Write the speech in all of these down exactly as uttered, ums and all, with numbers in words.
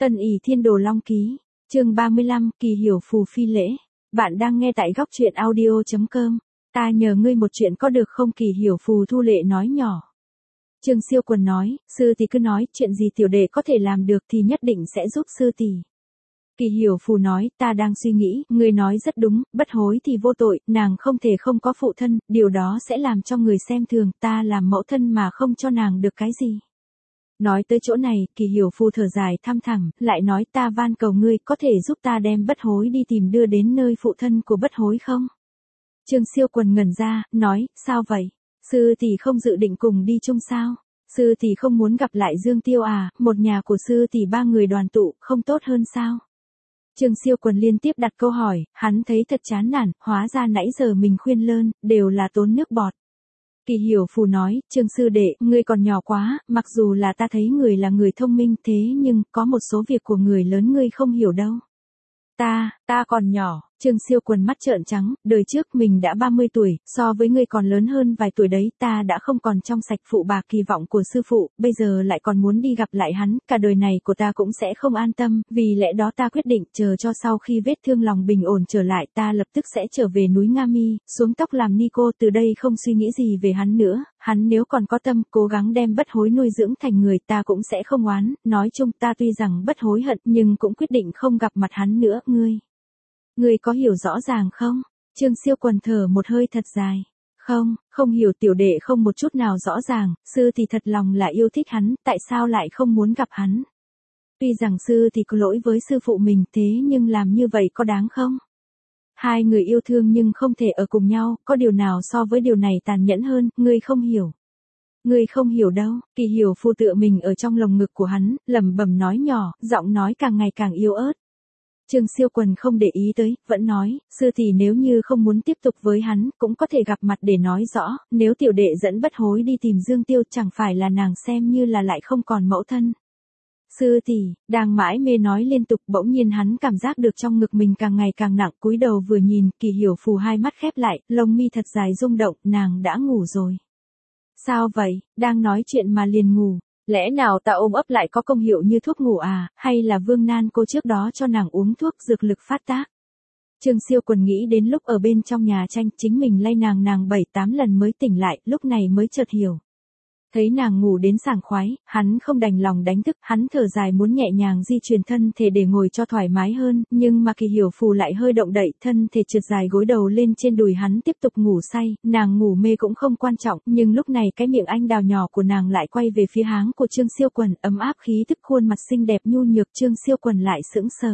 Tân ỷ thiên đồ long ký, chương ba mươi lăm, kỳ hiểu phù phi lễ. Bạn đang nghe tại góc truyện audio.com. Ta nhờ ngươi một chuyện có được không? Kỳ hiểu phù thu lệ nói nhỏ. Trương Siêu Quần nói, sư tỷ cứ nói, chuyện gì tiểu đệ có thể làm được thì nhất định sẽ giúp sư tỷ. Kỳ hiểu phù nói, ta đang suy nghĩ, ngươi nói rất đúng, bất hối thì vô tội, nàng không thể không có phụ thân, điều đó sẽ làm cho người xem thường, ta làm mẫu thân mà không cho nàng được cái gì. Nói tới chỗ này, kỳ hiểu phù thở dài thăm thẳm, lại nói ta van cầu ngươi có thể giúp ta đem bất hối đi tìm đưa đến nơi phụ thân của bất hối không? Trương Siêu Quần ngẩn ra, nói, sao vậy? Sư tỷ không dự định cùng đi chung sao? Sư tỷ không muốn gặp lại Dương Tiêu à, một nhà của sư tỷ ba người đoàn tụ, không tốt hơn sao? Trương Siêu Quần liên tiếp đặt câu hỏi, hắn thấy thật chán nản, hóa ra nãy giờ mình khuyên lơn, đều là tốn nước bọt. Kỳ hiểu phù nói, Trương sư đệ, ngươi còn nhỏ quá, mặc dù là ta thấy người là người thông minh thế nhưng, có một số việc của người lớn ngươi không hiểu đâu. Ta, ta còn nhỏ, Trương Siêu Quần mắt trợn trắng, đời trước mình đã ba mươi tuổi, so với ngươi còn lớn hơn vài tuổi đấy, ta đã không còn trong sạch phụ bạc kỳ vọng của sư phụ, bây giờ lại còn muốn đi gặp lại hắn, cả đời này của ta cũng sẽ không an tâm, vì lẽ đó ta quyết định chờ cho sau khi vết thương lòng bình ổn trở lại, ta lập tức sẽ trở về núi Nga Mi, xuống tóc làm ni cô, từ đây không suy nghĩ gì về hắn nữa, hắn nếu còn có tâm, cố gắng đem bất hối nuôi dưỡng thành người, ta cũng sẽ không oán, nói chung ta tuy rằng bất hối hận, nhưng cũng quyết định không gặp mặt hắn nữa, ngươi. Ngươi có hiểu rõ ràng không? Trương Siêu Quần thở một hơi thật dài. Không, không hiểu, tiểu đệ không một chút nào rõ ràng, sư thì thật lòng là yêu thích hắn, tại sao lại không muốn gặp hắn? Tuy rằng sư thì có lỗi với sư phụ mình thế nhưng làm như vậy có đáng không? Hai người yêu thương nhưng không thể ở cùng nhau, có điều nào so với điều này tàn nhẫn hơn, ngươi không hiểu. Ngươi không hiểu đâu, kỳ hiểu phù tựa mình ở trong lồng ngực của hắn, lẩm bẩm nói nhỏ, giọng nói càng ngày càng yếu ớt. Trương Siêu Quần không để ý tới, vẫn nói, sư tỷ nếu như không muốn tiếp tục với hắn, cũng có thể gặp mặt để nói rõ, nếu tiểu đệ dẫn bất hối đi tìm Dương Tiêu chẳng phải là nàng xem như là lại không còn mẫu thân. Sư tỷ, đang mãi mê nói liên tục, bỗng nhiên hắn cảm giác được trong ngực mình càng ngày càng nặng, cúi đầu vừa nhìn, kỳ hiểu phù hai mắt khép lại, lông mi thật dài rung động, nàng đã ngủ rồi. Sao vậy, đang nói chuyện mà liền ngủ. Lẽ nào ta ôm ấp lại có công hiệu như thuốc ngủ à, hay là Vương Nan cô trước đó cho nàng uống thuốc dược lực phát tác? Trương Siêu Quần nghĩ đến lúc ở bên trong nhà tranh, chính mình lay nàng nàng bảy tám lần mới tỉnh lại, lúc này mới chợt hiểu. Thấy nàng ngủ đến sảng khoái, hắn không đành lòng đánh thức, hắn thở dài muốn nhẹ nhàng di chuyển thân thể để ngồi cho thoải mái hơn, nhưng mà kỳ hiểu phù lại hơi động đậy, thân thể trượt dài gối đầu lên trên đùi hắn tiếp tục ngủ say, nàng ngủ mê cũng không quan trọng, nhưng lúc này cái miệng anh đào nhỏ của nàng lại quay về phía háng của Trương Siêu Quần, ấm áp khí thức khuôn mặt xinh đẹp nhu nhược, Trương Siêu Quần lại sững sờ.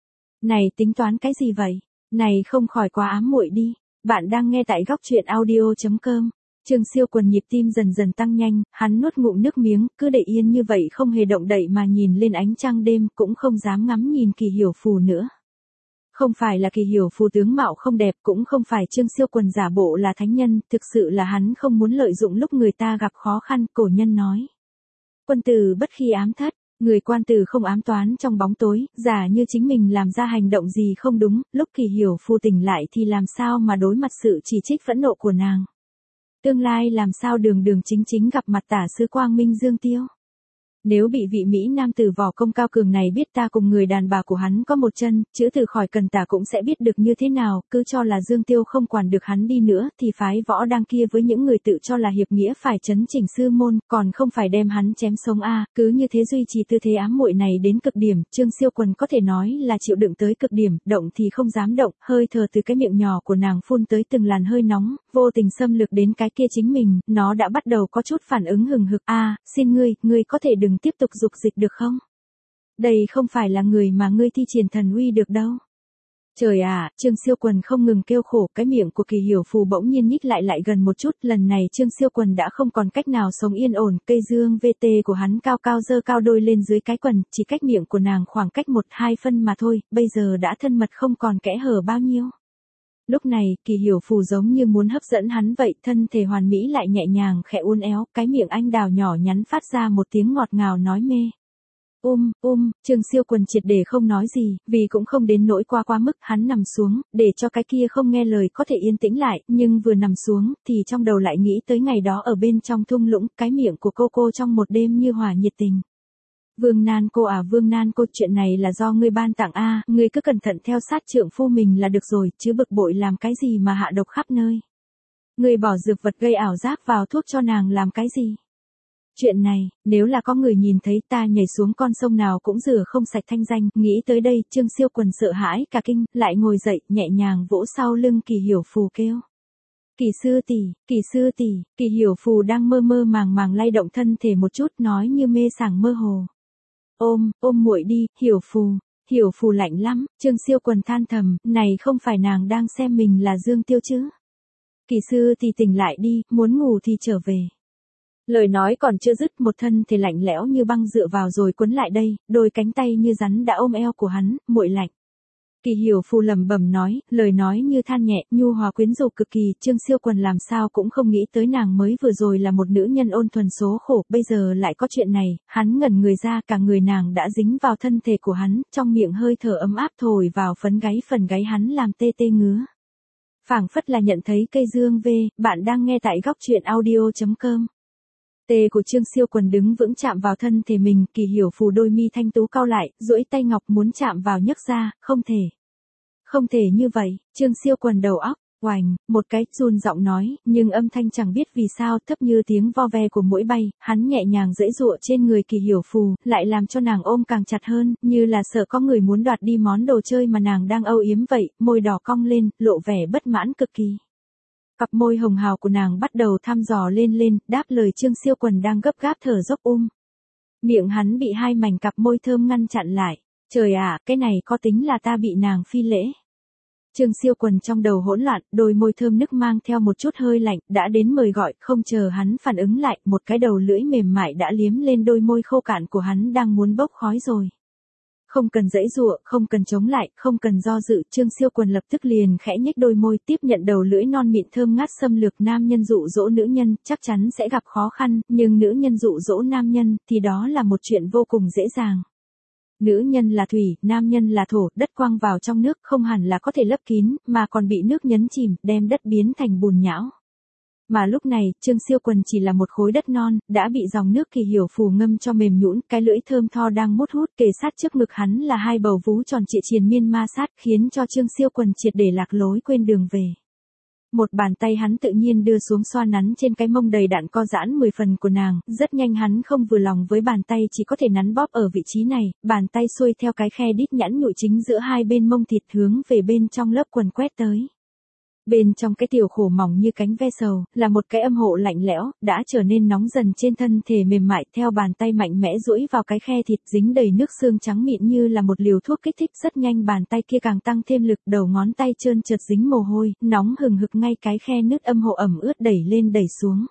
Này tính toán cái gì vậy? Này không khỏi quá ám muội đi. Bạn đang nghe tại góc truyện audio.com. Trương Siêu Quần nhịp tim dần dần tăng nhanh, hắn nuốt ngụm nước miếng, cứ để yên như vậy không hề động đậy mà nhìn lên ánh trăng đêm, cũng không dám ngắm nhìn kỳ hiểu phù nữa. Không phải là kỳ hiểu phù tướng mạo không đẹp, cũng không phải Trương Siêu Quần giả bộ là thánh nhân, thực sự là hắn không muốn lợi dụng lúc người ta gặp khó khăn, cổ nhân nói. Quân tử bất khi ám thất, người quan tử không ám toán trong bóng tối, giả như chính mình làm ra hành động gì không đúng, lúc kỳ hiểu phù tỉnh lại thì làm sao mà đối mặt sự chỉ trích phẫn nộ của nàng. Tương lai làm sao đường đường chính chính gặp mặt tả sứ Quang Minh Dương Tiêu. Nếu bị vị Mỹ nam tử võ công cao cường này biết ta cùng người đàn bà của hắn có một chân, chữ từ khỏi cần tả cũng sẽ biết được như thế nào, cứ cho là Dương Tiêu không quản được hắn đi nữa, thì phái võ đang kia với những người tự cho là hiệp nghĩa phải chấn chỉnh sư môn, còn không phải đem hắn chém sống a, cứ như thế duy trì tư thế ám muội này đến cực điểm, Trương Siêu Quần có thể nói là chịu đựng tới cực điểm, động thì không dám động, hơi thở từ cái miệng nhỏ của nàng phun tới từng làn hơi nóng, vô tình xâm lược đến cái kia chính mình, nó đã bắt đầu có chút phản ứng hừng hực, a, xin ngươi, ngươi có thể đừng tiếp tục dục dịch được không? Đây không phải là người mà ngươi thi triển thần uy được đâu. Trời à, Trương Siêu Quần không ngừng kêu khổ, cái miệng của kỳ hiểu phù bỗng nhiên nhích lại lại gần một chút, lần này Trương Siêu Quần đã không còn cách nào sống yên ổn, cây dương vê tê của hắn cao cao dơ cao đôi lên dưới cái quần, chỉ cách miệng của nàng khoảng cách một hai phân mà thôi, bây giờ đã thân mật không còn kẽ hở bao nhiêu. Lúc này, kỳ hiểu phù giống như muốn hấp dẫn hắn vậy, thân thể hoàn mỹ lại nhẹ nhàng khẽ uốn éo, cái miệng anh đào nhỏ nhắn phát ra một tiếng ngọt ngào nói mê. Um, um, Trương Siêu Quần triệt để không nói gì, vì cũng không đến nỗi qua quá mức, hắn nằm xuống, để cho cái kia không nghe lời có thể yên tĩnh lại, nhưng vừa nằm xuống, thì trong đầu lại nghĩ tới ngày đó ở bên trong thung lũng, cái miệng của cô cô trong một đêm như hỏa nhiệt tình. Vương Nan cô à Vương Nan cô, chuyện này là do ngươi ban tặng a, ngươi cứ cẩn thận theo sát trượng phu mình là được rồi, chứ bực bội làm cái gì mà hạ độc khắp nơi. Ngươi bỏ dược vật gây ảo giác vào thuốc cho nàng làm cái gì? Chuyện này, nếu là có người nhìn thấy ta nhảy xuống con sông nào cũng rửa không sạch thanh danh, nghĩ tới đây, Trương Siêu Quần sợ hãi cả kinh, lại ngồi dậy, nhẹ nhàng vỗ sau lưng Kỳ Hiểu Phù kêu. Kỳ sư tỷ, Kỳ sư tỷ, Kỳ Hiểu Phù đang mơ mơ màng màng lay động thân thể một chút, nói như mê sảng mơ hồ. Ôm, ôm muội đi, Hiểu Phù, Hiểu Phù lạnh lắm, Trương Siêu Quần than thầm, này không phải nàng đang xem mình là Dương Tiêu chứ. Kỳ sư tỷ tỉnh lại đi, muốn ngủ thì trở về. Lời nói còn chưa dứt, một thân thể lạnh lẽo như băng dựa vào rồi quấn lại đây, đôi cánh tay như rắn đã ôm eo của hắn, muội lạnh. Kỳ Hiểu Phù lẩm bẩm nói, lời nói như than nhẹ, nhu hòa quyến rũ cực kỳ, Trương Siêu Quần làm sao cũng không nghĩ tới nàng mới vừa rồi là một nữ nhân ôn thuần số khổ, bây giờ lại có chuyện này, hắn ngẩn người ra, cả người nàng đã dính vào thân thể của hắn, trong miệng hơi thở ấm áp thổi vào phấn gáy phần gáy hắn làm tê tê ngứa. Phảng phất là nhận thấy cây dương về, bạn đang nghe tại góc truyện audio chấm com. Tê của Trương Siêu Quần đứng vững chạm vào thân thể mình, Kỳ Hiểu Phù đôi mi thanh tú cau lại, duỗi tay ngọc muốn chạm vào nhấc ra, không thể. Không thể như vậy, Trương Siêu Quần đầu óc, oành, một cái, run giọng nói, nhưng âm thanh chẳng biết vì sao thấp như tiếng vo ve của muỗi bay, hắn nhẹ nhàng giãy giụa trên người Kỳ Hiểu Phù, lại làm cho nàng ôm càng chặt hơn, như là sợ có người muốn đoạt đi món đồ chơi mà nàng đang âu yếm vậy, môi đỏ cong lên, lộ vẻ bất mãn cực kỳ. Cặp môi hồng hào của nàng bắt đầu thăm dò lên lên, đáp lời Trương Siêu Quần đang gấp gáp thở dốc um. Miệng hắn bị hai mảnh cặp môi thơm ngăn chặn lại. Trời ạ, cái này có tính là ta bị nàng phi lễ. Trương Siêu Quần trong đầu hỗn loạn, đôi môi thơm nức mang theo một chút hơi lạnh, đã đến mời gọi, không chờ hắn phản ứng lại, một cái đầu lưỡi mềm mại đã liếm lên đôi môi khô cạn của hắn đang muốn bốc khói rồi. Không cần giãy giụa, không cần chống lại, không cần do dự, Trương Siêu Quần lập tức liền khẽ nhếch đôi môi, tiếp nhận đầu lưỡi non mịn thơm ngát xâm lược nam nhân dụ dỗ nữ nhân, chắc chắn sẽ gặp khó khăn, nhưng nữ nhân dụ dỗ nam nhân, thì đó là một chuyện vô cùng dễ dàng. Nữ nhân là thủy, nam nhân là thổ, đất quăng vào trong nước không hẳn là có thể lấp kín, mà còn bị nước nhấn chìm, đem đất biến thành bùn nhão. Mà lúc này, Trương Siêu Quần chỉ là một khối đất non, đã bị dòng nước Kỳ Hiểu Phù ngâm cho mềm nhũn, cái lưỡi thơm tho đang mút hút kề sát trước ngực hắn là hai bầu vú tròn trịa triền miên ma sát, khiến cho Trương Siêu Quần triệt để lạc lối quên đường về. Một bàn tay hắn tự nhiên đưa xuống xoa nắn trên cái mông đầy đặn co giãn mười phần của nàng, rất nhanh hắn không vừa lòng với bàn tay chỉ có thể nắn bóp ở vị trí này, bàn tay xuôi theo cái khe đít nhẵn nhụi chính giữa hai bên mông thịt hướng về bên trong lớp quần quét tới. Bên trong cái tiểu khổ mỏng như cánh ve sầu, là một cái âm hộ lạnh lẽo, đã trở nên nóng dần trên thân thể mềm mại, theo bàn tay mạnh mẽ duỗi vào cái khe thịt dính đầy nước xương trắng mịn như là một liều thuốc kích thích, rất nhanh bàn tay kia càng tăng thêm lực, đầu ngón tay trơn trượt dính mồ hôi, nóng hừng hực ngay cái khe nứt âm hộ ẩm ướt đẩy lên đẩy xuống.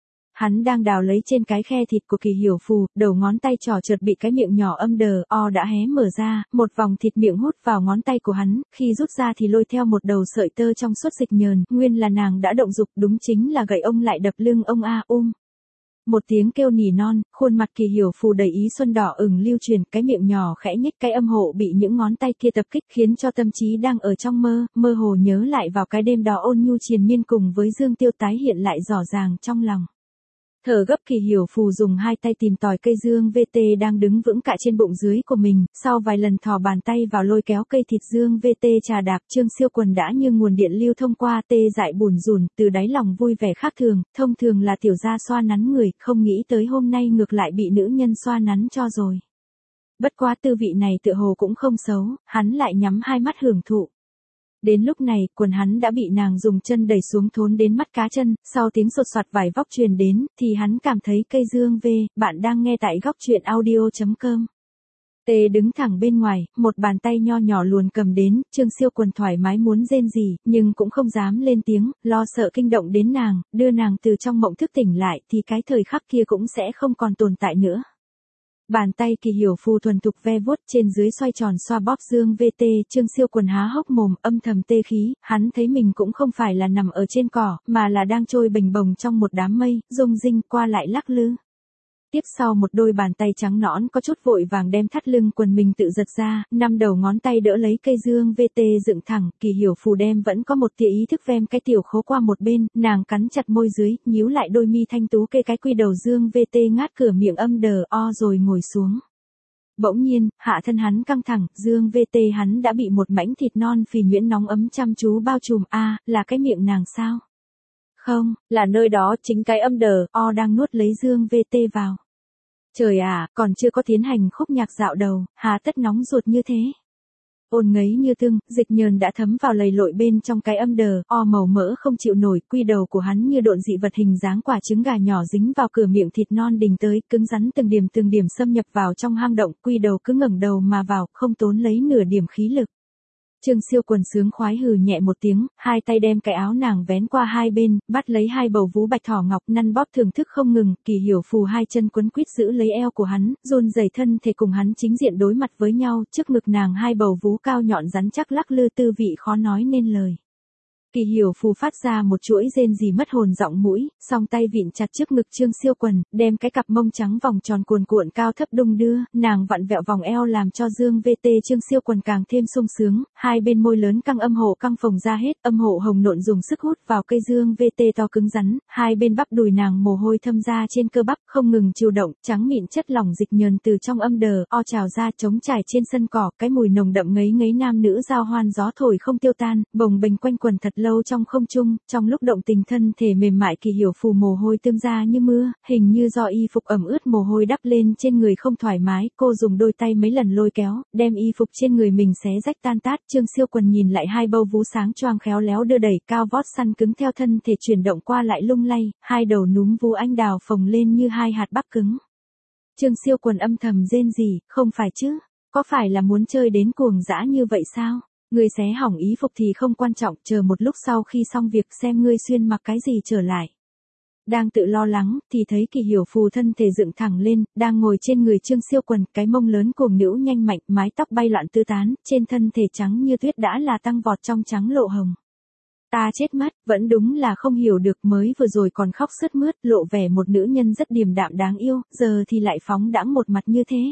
Hắn đang đào lấy trên cái khe thịt của Kỳ Hiểu Phù, đầu ngón tay trỏ trượt bị cái miệng nhỏ âm đờ o đã hé mở ra, một vòng thịt miệng hút vào ngón tay của hắn, khi rút ra thì lôi theo một đầu sợi tơ trong suốt dịch nhờn, nguyên là nàng đã động dục, đúng chính là gậy ông lại đập lưng ông a um. Một tiếng kêu nỉ non, khuôn mặt Kỳ Hiểu Phù đầy ý xuân đỏ ửng lưu truyền, cái miệng nhỏ khẽ nhếch, cái âm hộ bị những ngón tay kia tập kích khiến cho tâm trí đang ở trong mơ, mơ hồ nhớ lại vào cái đêm đó ôn nhu triền miên cùng với Dương Tiêu tái hiện lại rõ ràng trong lòng. Thở gấp Kỳ Hiểu Phù dùng hai tay tìm tòi cây dương vê tê đang đứng vững cả trên bụng dưới của mình, sau vài lần thò bàn tay vào lôi kéo cây thịt dương vê tê trà đạp, Trương Siêu Quần đã như nguồn điện lưu thông qua tê dại bùn rùn, từ đáy lòng vui vẻ khác thường, thông thường là tiểu gia xoa nắn người, không nghĩ tới hôm nay ngược lại bị nữ nhân xoa nắn cho rồi. Bất quá tư vị này tựa hồ cũng không xấu, hắn lại nhắm hai mắt hưởng thụ. Đến lúc này, quần hắn đã bị nàng dùng chân đẩy xuống thốn đến mắt cá chân, sau tiếng sột soạt vải vóc truyền đến, thì hắn cảm thấy cây dương về, bạn đang nghe tại góc truyện audio chấm com. Tê đứng thẳng bên ngoài, một bàn tay nho nhỏ luồn cầm đến, Trương Siêu Quần thoải mái muốn rên gì, nhưng cũng không dám lên tiếng, lo sợ kinh động đến nàng, đưa nàng từ trong mộng thức tỉnh lại thì cái thời khắc kia cũng sẽ không còn tồn tại nữa. Bàn tay Kỳ Hiểu Phù thuần thục ve vuốt trên dưới xoay tròn xoa bóp dương vê tê, Trương Siêu Quần há hốc mồm, âm thầm tê khí, hắn thấy mình cũng không phải là nằm ở trên cỏ, mà là đang trôi bềnh bồng trong một đám mây, rung rinh qua lại lắc lư. Tiếp sau một đôi bàn tay trắng nõn có chút vội vàng đem thắt lưng quần mình tự giật ra, năm đầu ngón tay đỡ lấy cây dương vê tê dựng thẳng, Kỳ Hiểu Phù đem vẫn có một tia ý thức vem cái tiểu khố qua một bên, nàng cắn chặt môi dưới, nhíu lại đôi mi thanh tú kê cái quy đầu dương vê tê ngát cửa miệng âm đờ o rồi ngồi xuống. Bỗng nhiên, hạ thân hắn căng thẳng, dương vê tê hắn đã bị một mảnh thịt non phì nhuyễn nóng ấm chăm chú bao trùm. A, là cái miệng nàng sao? Không, là nơi đó, chính cái âm đờ, o đang nuốt lấy dương vê tê vào. Trời à, còn chưa có tiến hành khúc nhạc dạo đầu, hà tất nóng ruột như thế. Ôn ngấy như tương, dịch nhờn đã thấm vào lầy lội bên trong cái âm đờ, o màu mỡ không chịu nổi, quy đầu của hắn như độn dị vật hình dáng quả trứng gà nhỏ dính vào cửa miệng thịt non đình tới, cứng rắn từng điểm từng điểm xâm nhập vào trong hang động, quy đầu cứ ngẩng đầu mà vào, không tốn lấy nửa điểm khí lực. Trương Siêu Quần sướng khoái hừ nhẹ một tiếng, hai tay đem cái áo nàng vén qua hai bên, bắt lấy hai bầu vú bạch thỏ ngọc năn bóp thưởng thức không ngừng, Kỳ Hiểu Phù hai chân quấn quýt giữ lấy eo của hắn, run rẩy thân thể cùng hắn chính diện đối mặt với nhau, trước ngực nàng hai bầu vú cao nhọn rắn chắc lắc lư tư vị khó nói nên lời. Kỳ Hiểu Phù phát ra một chuỗi rên rỉ mất hồn giọng mũi, song tay vịn chặt trước ngực Trương Siêu Quần, đem cái cặp mông trắng vòng tròn cuồn cuộn cao thấp đung đưa, nàng vặn vẹo vòng eo làm cho dương vê tê Trương Siêu Quần càng thêm sung sướng, hai bên môi lớn căng âm hộ căng phồng ra hết, âm hộ hồng nộn dùng sức hút vào cây dương vê tê to cứng rắn, hai bên bắp đùi nàng mồ hôi thâm ra trên cơ bắp, không ngừng chịu động, trắng mịn chất lỏng dịch nhờn từ trong âm đờ, o trào ra trống trải trên sân cỏ, cái mùi nồng đậm ngấy ngấy nam nữ giao hoan gió thổi không tiêu tan, bồng bềnh quanh quần thật lâu trong không trung, trong lúc động tình thân thể mềm mại Kỳ Hiểu Phù mồ hôi tươm ra như mưa, hình như do y phục ẩm ướt mồ hôi đắp lên trên người không thoải mái, cô dùng đôi tay mấy lần lôi kéo, đem y phục trên người mình xé rách tan tát. Trương Siêu Quần nhìn lại hai bầu vú sáng choang khéo léo đưa đẩy cao vót săn cứng theo thân thể chuyển động qua lại lung lay, hai đầu núm vú anh đào phồng lên như hai hạt bắp cứng. Trương Siêu Quần âm thầm rên rỉ, không phải chứ, có phải là muốn chơi đến cuồng dã như vậy sao? Ngươi xé hỏng ý phục thì không quan trọng, chờ một lúc sau khi xong việc xem ngươi xuyên mặc cái gì trở lại. Đang tự lo lắng, thì thấy Kỳ Hiểu Phù thân thể dựng thẳng lên, đang ngồi trên người Trương Siêu Quần, cái mông lớn cuồng nữ nhanh mạnh, mái tóc bay loạn tứ tán, trên thân thể trắng như tuyết đã là tăng vọt trong trắng lộ hồng. Ta chết mất, vẫn đúng là không hiểu được, mới vừa rồi còn khóc sướt mướt, lộ vẻ một nữ nhân rất điềm đạm đáng yêu, giờ thì lại phóng đãng một mặt như thế.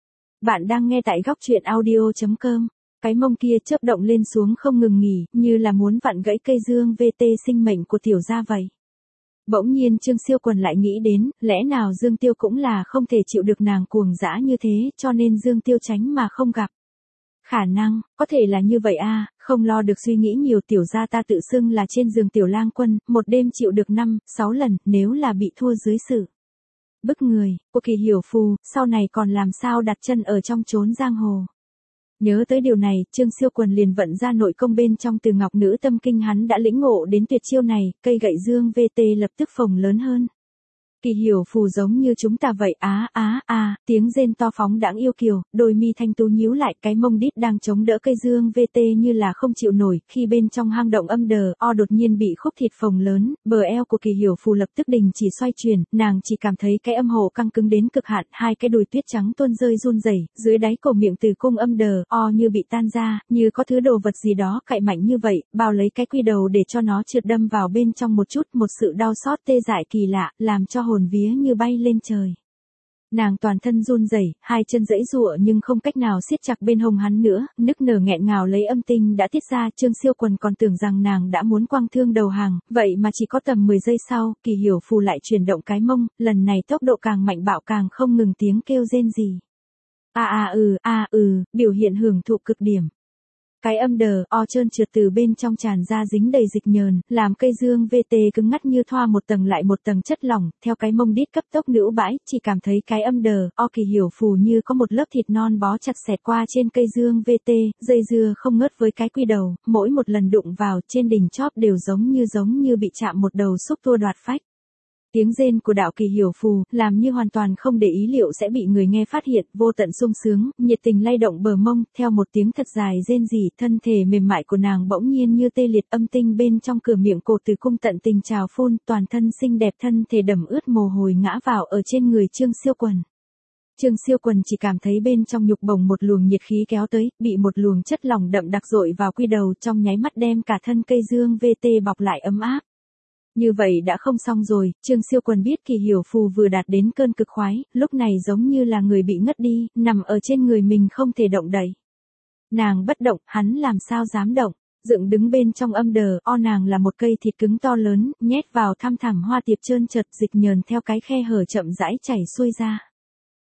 Bạn đang nghe tại góc truyện audio chấm com. Cái mông kia chớp động lên xuống không ngừng nghỉ, như là muốn vặn gãy cây dương vê tê sinh mệnh của tiểu gia vậy. Bỗng nhiên Trương Siêu Quần lại nghĩ đến, lẽ nào Dương Tiêu cũng là không thể chịu được nàng cuồng dã như thế, cho nên Dương Tiêu tránh mà không gặp. Khả năng, có thể là như vậy a, không lo được suy nghĩ nhiều, tiểu gia ta tự xưng là trên giường tiểu lang quân, một đêm chịu được năm, sáu lần, nếu là bị thua dưới sự bức người của Kỳ Hiểu Phù, sau này còn làm sao đặt chân ở trong chốn giang hồ. Nhớ tới điều này, Trương Siêu Quần liền vận ra nội công bên trong Từ Ngọc Nữ Tâm Kinh, hắn đã lĩnh ngộ đến tuyệt chiêu này, cây gậy dương vê tê lập tức phồng lớn hơn. Kỳ Hiểu Phù giống như chúng ta vậy, á á á, tiếng rên to phóng đãng yêu kiều, đôi mi thanh tú nhíu lại, cái mông đít đang chống đỡ cây dương vê tê như là không chịu nổi, khi bên trong hang động âm đờ, o đột nhiên bị khúc thịt phồng lớn, bờ eo của Kỳ Hiểu Phù lập tức đình chỉ xoay chuyển, nàng chỉ cảm thấy cái âm hộ căng cứng đến cực hạn, hai cái đùi tuyết trắng tuôn rơi run rẩy, dưới đáy cổ miệng từ cung âm đờ, o như bị tan ra, như có thứ đồ vật gì đó cạy mạnh như vậy, bao lấy cái quy đầu để cho nó trượt đâm vào bên trong một chút, một sự đau xót tê dại kỳ lạ, làm cho hồn vía như bay lên trời. Nàng toàn thân run rẩy, hai chân giãy giụa nhưng không cách nào siết chặt bên hông hắn nữa, nức nở nghẹn ngào lấy âm tinh đã tiết ra. Trương Siêu Quần còn tưởng rằng nàng đã muốn quăng thương đầu hàng, vậy mà chỉ có tầm mười giây sau, Kỳ Hiểu Phù lại chuyển động cái mông, lần này tốc độ càng mạnh bạo, càng không ngừng tiếng kêu rên rỉ. A a ừ, a ừ, biểu hiện hưởng thụ cực điểm. Cái âm đờ, o trơn trượt từ bên trong tràn ra dính đầy dịch nhờn, làm cây dương vê tê cứng ngắt như thoa một tầng lại một tầng chất lỏng, theo cái mông đít cấp tốc nữ bãi, chỉ cảm thấy cái âm đờ, o Kỳ Hiểu Phù như có một lớp thịt non bó chặt xẹt qua trên cây dương vê tê, dây dưa không ngớt với cái quy đầu, mỗi một lần đụng vào trên đỉnh chóp đều giống như giống như bị chạm một đầu xúc tua đoạt phách. Tiếng rên của đạo Kỳ Hiểu Phù, làm như hoàn toàn không để ý liệu sẽ bị người nghe phát hiện, vô tận sung sướng, nhiệt tình lay động bờ mông, theo một tiếng thật dài rên rỉ, thân thể mềm mại của nàng bỗng nhiên như tê liệt, âm tinh bên trong cửa miệng cổ tử cung tận tình trào phun, toàn thân xinh đẹp thân thể đầm ướt mồ hôi ngã vào ở trên người Trương Siêu Quần. Trương Siêu Quần chỉ cảm thấy bên trong nhục bồng một luồng nhiệt khí kéo tới, bị một luồng chất lỏng đậm đặc dội vào quy đầu, trong nháy mắt đem cả thân cây dương vê tê bọc lại ấm áp. Như vậy đã không xong rồi, Trương Siêu Quần biết Kỳ Hiểu Phù vừa đạt đến cơn cực khoái, lúc này giống như là người bị ngất đi, nằm ở trên người mình không thể động đậy. Nàng bất động, hắn làm sao dám động, dựng đứng bên trong âm đờ, o nàng là một cây thịt cứng to lớn, nhét vào thăm thẳm hoa tiệp trơn chật, dịch nhờn theo cái khe hở chậm rãi chảy xuôi ra.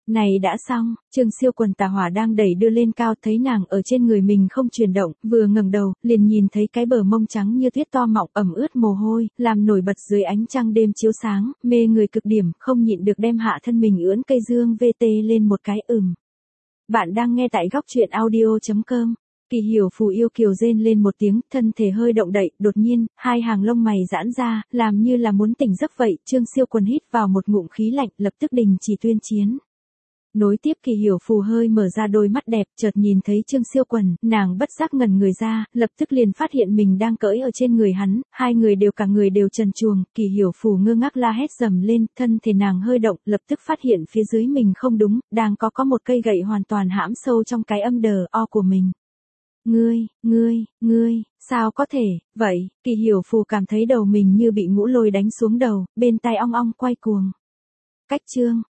Này đã xong, Trương Siêu Quần tà hỏa đang đẩy đưa lên cao, thấy nàng ở trên người mình không chuyển động, vừa ngẩng đầu, liền nhìn thấy cái bờ mông trắng như tuyết to mọng ẩm ướt mồ hôi, làm nổi bật dưới ánh trăng đêm chiếu sáng, mê người cực điểm, không nhịn được đem hạ thân mình ưỡn cây dương vê tê lên một cái ừm. Bạn đang nghe tại góc truyện audio.com. Kỳ Hiểu Phù yêu kiều rên lên một tiếng, thân thể hơi động đậy, đột nhiên, hai hàng lông mày giãn ra, làm như là muốn tỉnh giấc vậy, Trương Siêu Quần hít vào một ngụm khí lạnh, lập tức đình chỉ tuyên chiến. Nối tiếp Kỳ Hiểu Phù hơi mở ra đôi mắt đẹp, chợt nhìn thấy Trương Siêu Quần, nàng bất giác ngẩn người ra, lập tức liền phát hiện mình đang cưỡi ở trên người hắn, hai người đều cả người đều trần truồng, Kỳ Hiểu Phù ngơ ngác la hét dầm lên, thân thể nàng hơi động, lập tức phát hiện phía dưới mình không đúng, đang có có một cây gậy hoàn toàn hãm sâu trong cái âm đờ o của mình. Ngươi, ngươi, ngươi, sao có thể, vậy, Kỳ Hiểu Phù cảm thấy đầu mình như bị ngũ lôi đánh xuống đầu, bên tai ong ong quay cuồng. Cách chương